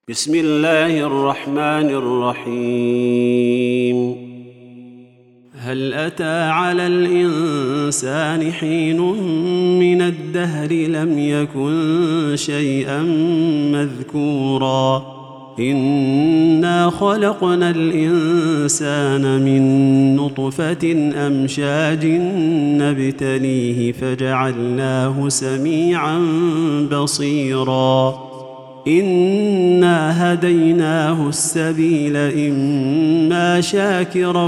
بسم الله الرحمن الرحيم. هل أتى على الإنسان حين من الدهر لم يكن شيئا مذكورا إنا خلقنا الإنسان من نطفة أمشاج نبتليه فجعلناه سميعا بصيرا إنا هديناه السبيل إما شاكرا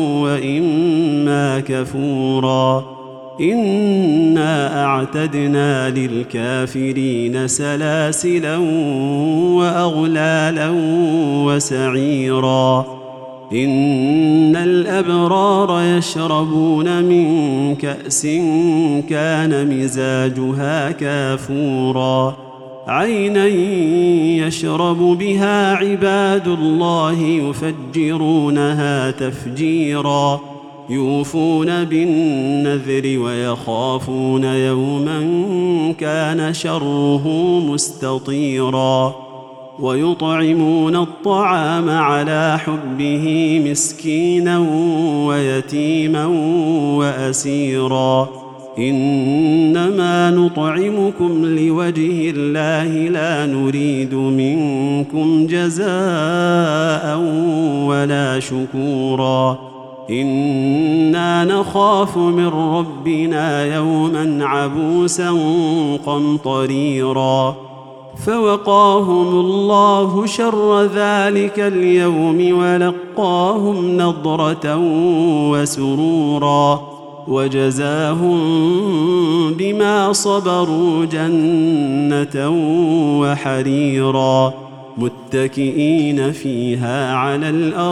وإما كفورا إنا أعتدنا للكافرين سلاسلا وأغلالا وسعيرا إن الأبرار يشربون من كأس كان مزاجها كافورا عينا يشرب بها عباد الله يفجرونها تفجيرا يوفون بالنذر ويخافون يوما كان شره مستطيرا ويطعمون الطعام على حبه مسكينا ويتيما وأسيرا إنما نطعمكم لوجه الله لا نريد منكم جزاء ولا شكورا إنا نخاف من ربنا يوما عبوسا قمطريرا فوقاهم الله شر ذلك اليوم ولقاهم نضرة وسرورا وجزاهم بما صبروا جنة وحريرا متكئين فيها على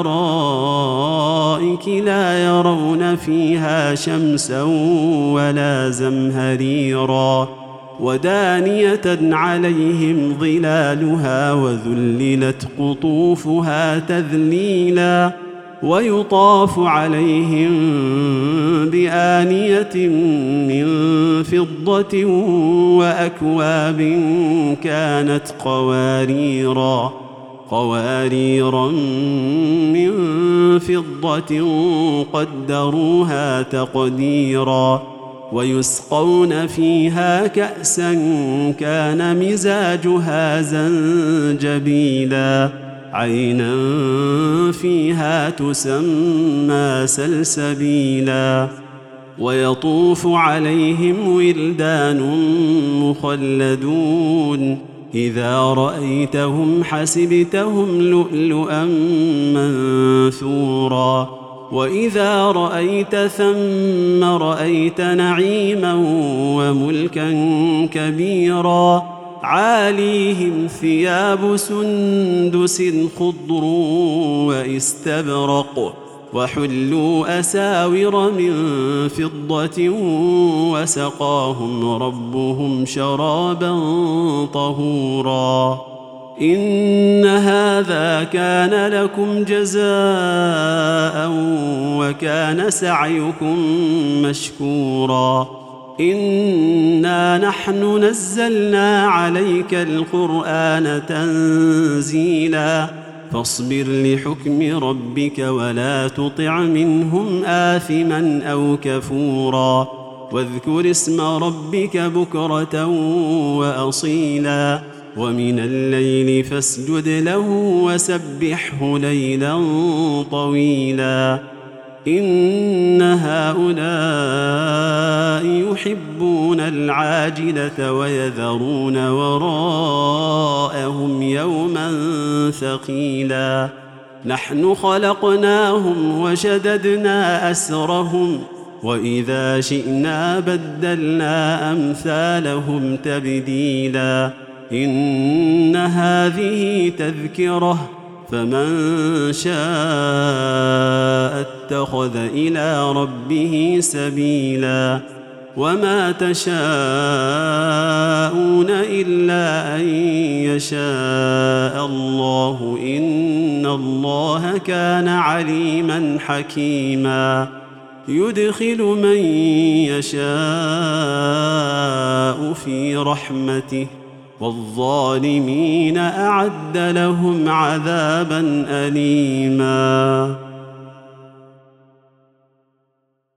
الأرائك لا يرون فيها شمسا ولا زمهريرا ودانية عليهم ظلالها وذللت قطوفها تذليلا ويطاف عليهم بآنية من فضة وأكواب كانت قواريرا من فضة قدروها تقديرا ويسقون فيها كأسا كان مزاجها زنجبيلا عينا فيها تسمى سلسبيلا ويطوف عليهم ولدان مخلدون إذا رأيتهم حسبتهم لؤلؤا منثورا وإذا رأيت ثم رأيت نعيما وملكا كبيرا عاليهم ثياب سندس خضر واستبرق وحلوا أساور من فضة وسقاهم ربهم شرابا طهورا إن هذا كان لكم جزاء وكان سعيكم مشكورا إنا نحن نزلنا عليك القرآن تنزيلا فاصبر لحكم ربك ولا تطع منهم آثما أو كفورا واذكر اسم ربك بكرة وأصيلا ومن الليل فاسجد له وسبحه ليلا طويلا إن هؤلاء يحبون العاجلة ويذرون وراءهم يوما ثقيلا نحن خلقناهم وشددنا أسرهم وإذا شئنا بدلنا أمثالهم تبديلا إن هذه تذكرة فمن شاء اتخذ إلى ربه سبيلا وما تشاءون إلا أن يشاء الله إن الله كان عليما حكيما يدخل من يشاء في رحمته والظالمين أعد لهم عذابا أليما.